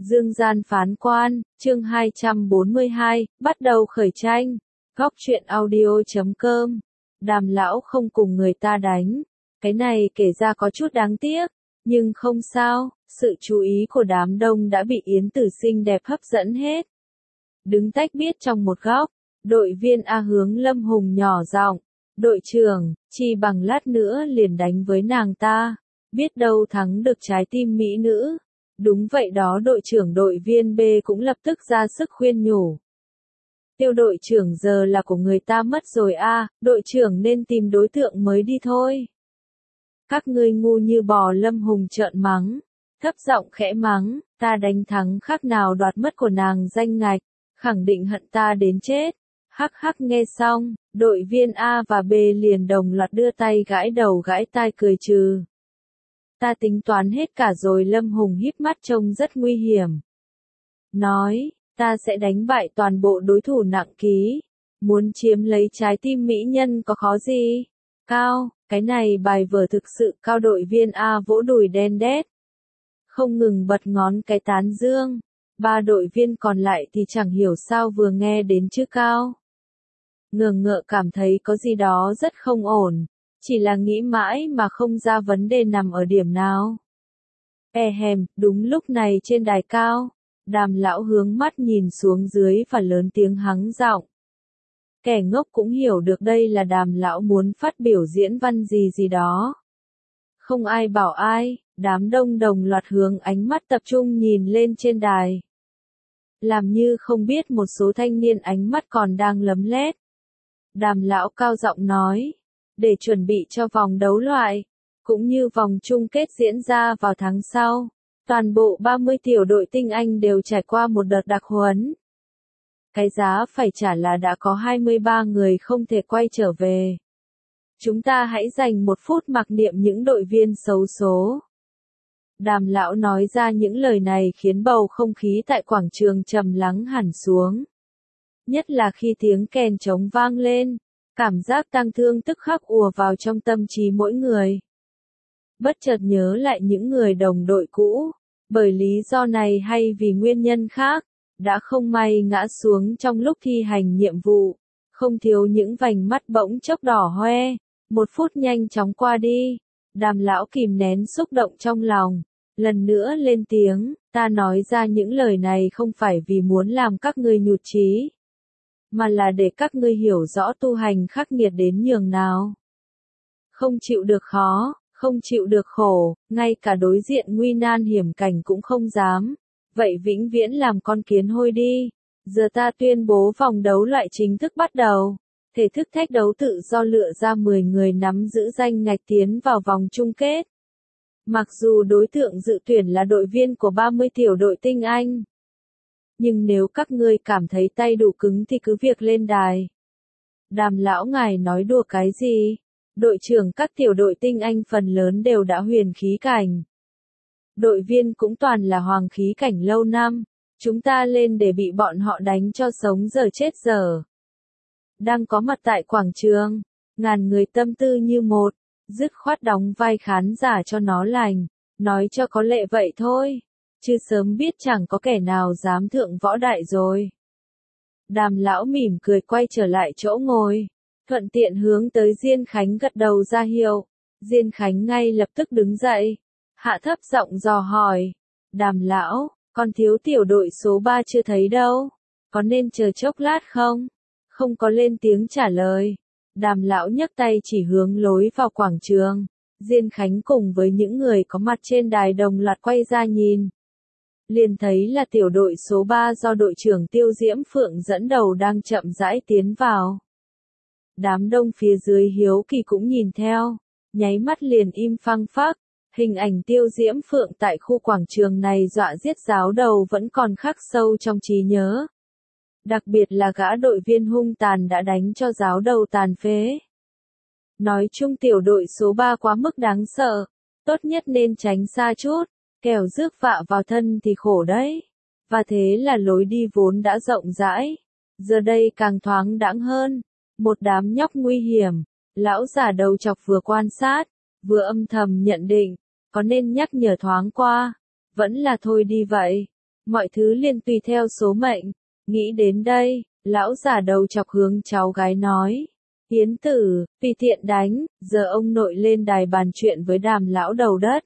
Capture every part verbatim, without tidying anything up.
Dương gian phán quan, chương hai trăm bốn mươi hai, bắt đầu khởi tranh. Góc truyện audio chấm com. Đàm lão không cùng người ta đánh. Cái này kể ra có chút đáng tiếc, nhưng không sao, sự chú ý của đám đông đã bị Yến Tử xinh đẹp hấp dẫn hết. Đứng tách biết trong một góc, đội viên A hướng Lâm Hùng nhỏ giọng, đội trưởng, chi bằng lát nữa liền đánh với nàng ta, biết đâu thắng được trái tim mỹ nữ. Đúng vậy đó, đội trưởng đội viên B cũng lập tức ra sức khuyên nhủ. Tiêu đội trưởng giờ là của người ta mất rồi a, à, đội trưởng nên tìm đối tượng mới đi thôi. Các ngươi ngu như bò, Lâm Hùng trợn mắng, thấp giọng khẽ mắng, ta đánh thắng khác nào đoạt mất của nàng danh ngạch, khẳng định hận ta đến chết. Hắc hắc, nghe xong, đội viên A và B liền đồng loạt đưa tay gãi đầu gãi tai cười trừ. Ta tính toán hết cả rồi, Lâm Hùng híp mắt trông rất nguy hiểm. Nói, ta sẽ đánh bại toàn bộ đối thủ nặng ký. Muốn chiếm lấy trái tim mỹ nhân có khó gì? Cao, cái này bài vở thực sự cao, đội viên A vỗ đùi đen đét. Không ngừng bật ngón cái tán dương. Ba đội viên còn lại thì chẳng hiểu sao vừa nghe đến chữ cao. Ngờ ngợ cảm thấy có gì đó rất không ổn. Chỉ là nghĩ mãi mà không ra vấn đề nằm ở điểm nào. E hèm, đúng lúc này trên đài cao, Đàm lão hướng mắt nhìn xuống dưới và lớn tiếng hắng giọng. Kẻ ngốc cũng hiểu được đây là Đàm lão muốn phát biểu diễn văn gì gì đó. Không ai bảo ai, đám đông đồng loạt hướng ánh mắt tập trung nhìn lên trên đài. Làm như không biết một số thanh niên ánh mắt còn đang lấm lét. Đàm lão cao giọng nói. Để chuẩn bị cho vòng đấu loại, cũng như vòng chung kết diễn ra vào tháng sau, toàn bộ ba mươi tiểu đội tinh Anh đều trải qua một đợt đặc huấn. Cái giá phải trả là đã có hai mươi ba người không thể quay trở về. Chúng ta hãy dành một phút mặc niệm những đội viên xấu số. Đàm lão nói ra những lời này khiến bầu không khí tại quảng trường trầm lắng hẳn xuống. Nhất là khi tiếng kèn trống vang lên. Cảm giác tang thương tức khắc ùa vào trong tâm trí mỗi người. Bất chợt nhớ lại những người đồng đội cũ, bởi lý do này hay vì nguyên nhân khác, đã không may ngã xuống trong lúc thi hành nhiệm vụ, không thiếu những vành mắt bỗng chốc đỏ hoe. Một phút nhanh chóng qua đi, Đàm lão kìm nén xúc động trong lòng, lần nữa lên tiếng, ta nói ra những lời này không phải vì muốn làm các ngươi nhụt chí, mà là để các ngươi hiểu rõ tu hành khắc nghiệt đến nhường nào. Không chịu được khó, không chịu được khổ, ngay cả đối diện nguy nan hiểm cảnh cũng không dám. Vậy vĩnh viễn làm con kiến hôi đi. Giờ ta tuyên bố vòng đấu loại chính thức bắt đầu. Thể thức thách đấu tự do lựa ra mười người nắm giữ danh ngạch tiến vào vòng chung kết. Mặc dù đối tượng dự tuyển là đội viên của ba mươi tiểu đội tinh Anh. Nhưng nếu các ngươi cảm thấy tay đủ cứng thì cứ việc lên đài. Đàm lão ngài nói đùa cái gì? Đội trưởng các tiểu đội tinh Anh phần lớn đều đã huyền khí cảnh. Đội viên cũng toàn là hoàng khí cảnh lâu năm. Chúng ta lên để bị bọn họ đánh cho sống giờ chết giờ. Đang có mặt tại quảng trường, ngàn người tâm tư như một, dứt khoát đóng vai khán giả cho nó lành, nói cho có lệ vậy thôi. Chứ sớm biết chẳng có kẻ nào dám thượng võ đại rồi. Đàm lão mỉm cười quay trở lại chỗ ngồi, thuận tiện hướng tới Diên Khánh gật đầu ra hiệu. Diên Khánh ngay lập tức đứng dậy, hạ thấp giọng dò hỏi, Đàm lão, con thiếu tiểu đội số ba chưa thấy đâu, có nên chờ chốc lát không? Không có lên tiếng trả lời. Đàm lão nhấc tay chỉ hướng lối vào quảng trường. Diên Khánh cùng với những người có mặt trên đài đồng loạt quay ra nhìn. Liền thấy là tiểu đội số ba do đội trưởng Tiêu Diễm Phượng dẫn đầu đang chậm rãi tiến vào. Đám đông phía dưới hiếu kỳ cũng nhìn theo, nháy mắt liền im phăng phắc. Hình ảnh Tiêu Diễm Phượng tại khu quảng trường này dọa giết giáo đầu vẫn còn khắc sâu trong trí nhớ. Đặc biệt là gã đội viên hung tàn đã đánh cho giáo đầu tàn phế. Nói chung tiểu đội số ba quá mức đáng sợ, tốt nhất nên tránh xa chút. Kẻo rước vạ vào thân thì khổ đấy. Và thế là lối đi vốn đã rộng rãi, giờ đây càng thoáng đãng hơn. Một đám nhóc nguy hiểm, lão già đầu chọc vừa quan sát, vừa âm thầm nhận định, có nên nhắc nhở thoáng qua, vẫn là thôi đi vậy. mọi thứ liền tùy theo số mệnh. Nghĩ đến đây, lão già đầu chọc hướng cháu gái nói. Yến Tử, tùy tiện đánh, giờ ông nội lên đài bàn chuyện với Đàm lão đầu đất.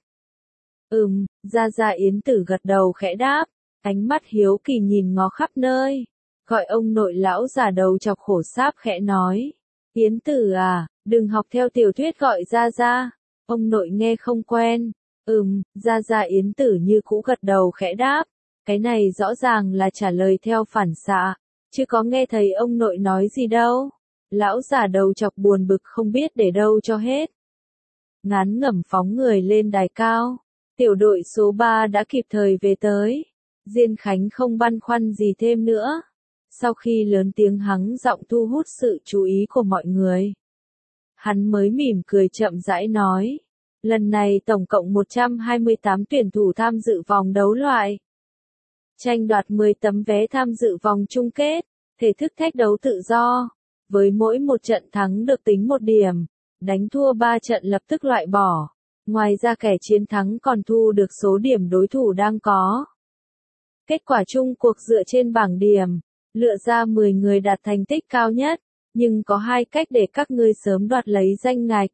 Ừm, ra ra Yến Tử gật đầu khẽ đáp, ánh mắt hiếu kỳ nhìn ngó khắp nơi. Gọi ông nội lão già đầu chọc khổ sáp khẽ nói. Yến Tử à, đừng học theo tiểu thuyết gọi ra ra. Ông nội nghe không quen. Ừm, ra ra Yến Tử như cũ gật đầu khẽ đáp. Cái này rõ ràng là trả lời theo phản xạ, chứ có nghe thấy ông nội nói gì đâu. Lão già đầu chọc buồn bực không biết để đâu cho hết. Ngán ngẩm phóng người lên đài cao. Tiểu đội số ba đã kịp thời về tới. Diên Khánh không băn khoăn gì thêm nữa. Sau khi lớn tiếng hắng giọng thu hút sự chú ý của mọi người, hắn mới mỉm cười chậm rãi nói. Lần này tổng cộng một trăm hai mươi tám tuyển thủ tham dự vòng đấu loại. Tranh đoạt mười tấm vé tham dự vòng chung kết, thể thức thách đấu tự do. Với mỗi một trận thắng được tính một điểm, đánh thua ba trận lập tức loại bỏ. Ngoài ra kẻ chiến thắng còn thu được số điểm đối thủ đang có. Kết quả chung cuộc dựa trên bảng điểm, lựa ra mười người đạt thành tích cao nhất, nhưng có hai cách để các ngươi sớm đoạt lấy danh ngạch.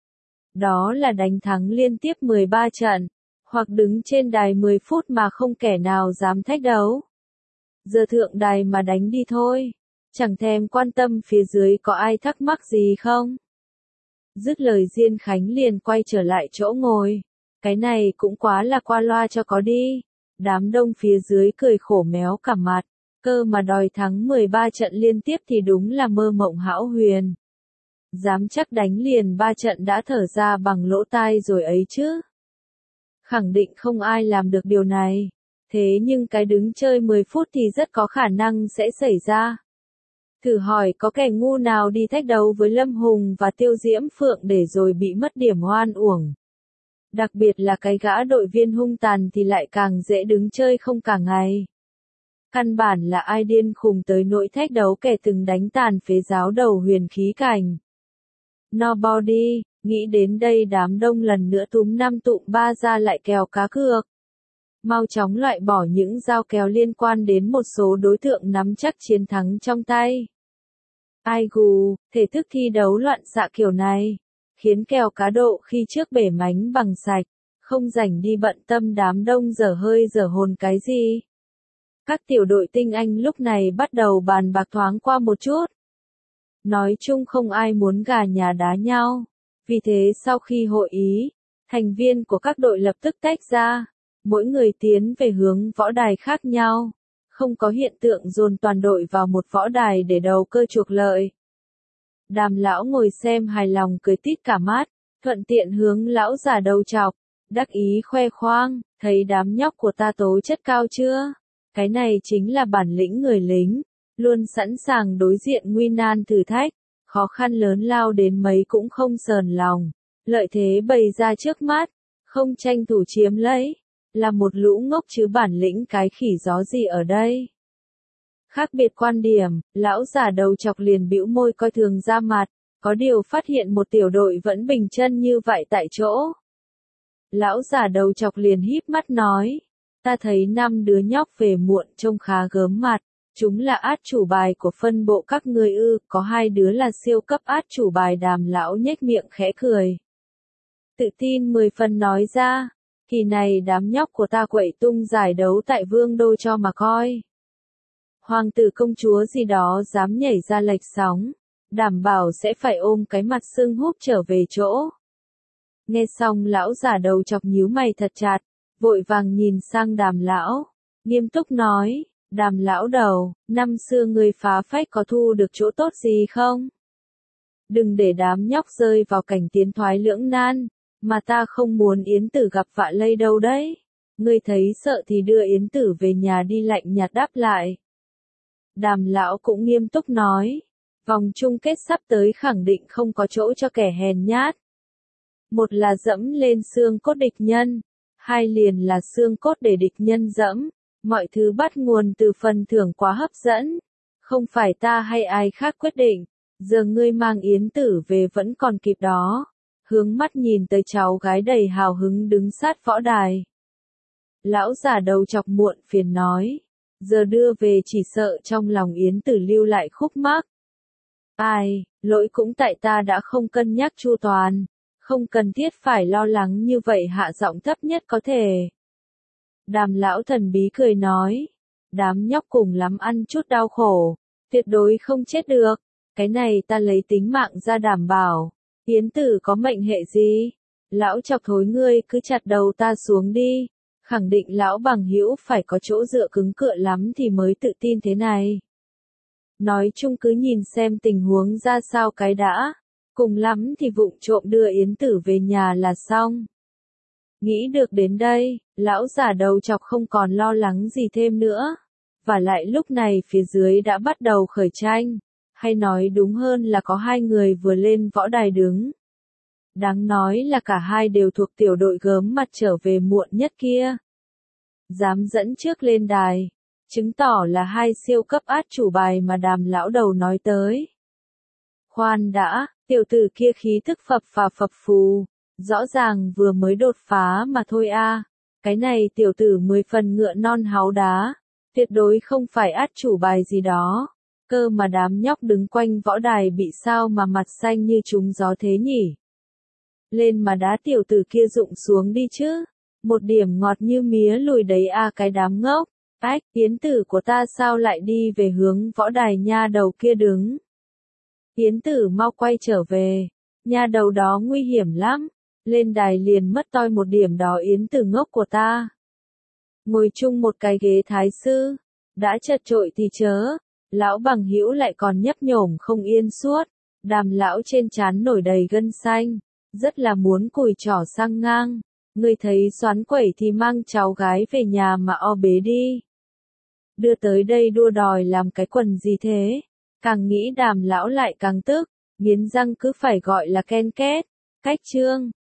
Đó là đánh thắng liên tiếp mười ba trận, hoặc đứng trên đài mười phút mà không kẻ nào dám thách đấu. Giờ thượng đài mà đánh đi thôi, chẳng thèm quan tâm phía dưới có ai thắc mắc gì không. Dứt lời Diên Khánh liền quay trở lại chỗ ngồi. Cái này cũng quá là qua loa cho có đi. Đám đông phía dưới cười khổ méo cả mặt. Cơ mà đòi thắng mười ba trận liên tiếp thì đúng là mơ mộng hão huyền. Dám chắc đánh liền ba trận đã thở ra bằng lỗ tai rồi ấy chứ. Khẳng định không ai làm được điều này. Thế nhưng cái đứng chơi mười phút thì rất có khả năng sẽ xảy ra. Thử hỏi có kẻ ngu nào đi thách đấu với Lâm Hùng và Tiêu Diễm Phượng để rồi bị mất điểm oan uổng. Đặc biệt là cái gã đội viên hung tàn thì lại càng dễ đứng chơi không cả ngày. Căn bản là ai điên khùng tới nỗi thách đấu kẻ từng đánh tàn phế giáo đầu huyền khí cảnh. Nobody, nghĩ đến đây đám đông lần nữa túm năm tụm ba ra lại kèo cá cược. Mau chóng loại bỏ những dao kéo liên quan đến một số đối tượng nắm chắc chiến thắng trong tay. Ai gù, thể thức thi đấu loạn xạ kiểu này, khiến kèo cá độ khi trước bể mánh bằng sạch, không rảnh đi bận tâm đám đông dở hơi dở hồn cái gì. Các tiểu đội tinh anh lúc này bắt đầu bàn bạc thoáng qua một chút. Nói chung không ai muốn gà nhà đá nhau, vì thế sau khi hội ý, thành viên của các đội lập tức tách ra, mỗi người tiến về hướng võ đài khác nhau. Không có hiện tượng dồn toàn đội vào một võ đài để đầu cơ chuộc lợi. Đàm lão ngồi xem hài lòng cười tít cả mắt, thuận tiện hướng lão già đầu chọc, đắc ý khoe khoang, thấy đám nhóc của ta tố chất cao chưa? Cái này chính là bản lĩnh người lính, luôn sẵn sàng đối diện nguy nan thử thách, khó khăn lớn lao đến mấy cũng không sờn lòng, lợi thế bày ra trước mắt, không tranh thủ chiếm lấy. Là một lũ ngốc chứ bản lĩnh cái khỉ gió gì ở đây. Khác biệt quan điểm, lão già đầu chọc liền bĩu môi coi thường ra mặt, có điều phát hiện một tiểu đội vẫn bình chân như vậy tại chỗ. Lão già đầu chọc liền híp mắt nói, ta thấy năm đứa nhóc về muộn trông khá gớm mặt, chúng là át chủ bài của phân bộ các ngươi ư, có hai đứa là siêu cấp át chủ bài. Đàm lão nhếch miệng khẽ cười. Tự tin mười phần nói ra. Kỳ này đám nhóc của ta quậy tung giải đấu tại Vương Đô cho mà coi. Hoàng tử công chúa gì đó dám nhảy ra lệch sóng, đảm bảo sẽ phải ôm cái mặt sưng húp trở về chỗ. Nghe xong lão già đầu chọc nhíu mày thật chặt, vội vàng nhìn sang đàm lão, nghiêm túc nói, đàm lão đầu, năm xưa ngươi phá phách có thu được chỗ tốt gì không? Đừng để đám nhóc rơi vào cảnh tiến thoái lưỡng nan. Mà ta không muốn Yến Tử gặp vạ lây đâu đấy. Ngươi thấy sợ thì đưa Yến Tử về nhà đi, lạnh nhạt đáp lại. Đàm lão cũng nghiêm túc nói. Vòng chung kết sắp tới khẳng định không có chỗ cho kẻ hèn nhát. Một là dẫm lên xương cốt địch nhân. Hai liền là xương cốt để địch nhân dẫm. Mọi thứ bắt nguồn từ phần thưởng quá hấp dẫn. Không phải ta hay ai khác quyết định. Giờ ngươi mang Yến Tử về vẫn còn kịp đó. Hướng mắt nhìn tới cháu gái đầy hào hứng đứng sát võ đài. Lão già đầu chọc muộn phiền nói. Giờ đưa về chỉ sợ trong lòng Yến Tử lưu lại khúc mắc. Ai, lỗi cũng tại ta đã không cân nhắc chu toàn. Không cần thiết phải lo lắng như vậy, hạ giọng thấp nhất có thể. Đàm lão thần bí cười nói. Đám nhóc cùng lắm ăn chút đau khổ. Tuyệt đối không chết được. Cái này ta lấy tính mạng ra đảm bảo. Yến Tử có mệnh hệ gì? Lão chọc thối, ngươi cứ chặt đầu ta xuống đi. Khẳng định lão bằng hữu phải có chỗ dựa cứng cựa lắm thì mới tự tin thế này. Nói chung cứ nhìn xem tình huống ra sao cái đã. Cùng lắm thì vụng trộm đưa Yến Tử về nhà là xong. Nghĩ được đến đây, lão già đầu chọc không còn lo lắng gì thêm nữa. Và lại lúc này phía dưới đã bắt đầu khởi tranh. Hay nói đúng hơn là có hai người vừa lên võ đài đứng. Đáng nói là cả hai đều thuộc tiểu đội gớm mặt trở về muộn nhất kia. Dám dẫn trước lên đài, chứng tỏ là hai siêu cấp át chủ bài mà Đàm lão đầu nói tới. Khoan đã, tiểu tử kia khí thức phập phà phập phù, rõ ràng vừa mới đột phá mà thôi a. Cái này tiểu tử mười phần ngựa non háu đá, tuyệt đối không phải át chủ bài gì đó. Cơ mà đám nhóc đứng quanh võ đài bị sao mà mặt xanh như trúng gió thế nhỉ? Lên mà đá tiểu tử kia rụng xuống đi chứ. Một điểm ngọt như mía lùi đấy a, cái đám ngốc. Ách, Yến Tử của ta sao lại đi về hướng võ đài nha đầu kia đứng? Yến Tử mau quay trở về. Nha đầu đó nguy hiểm lắm. Lên đài liền mất toi một điểm đó, Yến Tử ngốc của ta. Ngồi chung một cái ghế thái sư. Đã chật trội thì chớ. Lão bằng hữu lại còn nhấp nhổm không yên suốt. Đàm lão trên trán nổi đầy gân xanh. Rất là muốn cùi trỏ sang ngang. Người thấy xoắn quẩy thì mang cháu gái về nhà mà o bế đi. Đưa tới đây đua đòi làm cái quần gì thế? Càng nghĩ Đàm lão lại càng tức. Nghiến răng cứ phải gọi là ken két. Cách trương.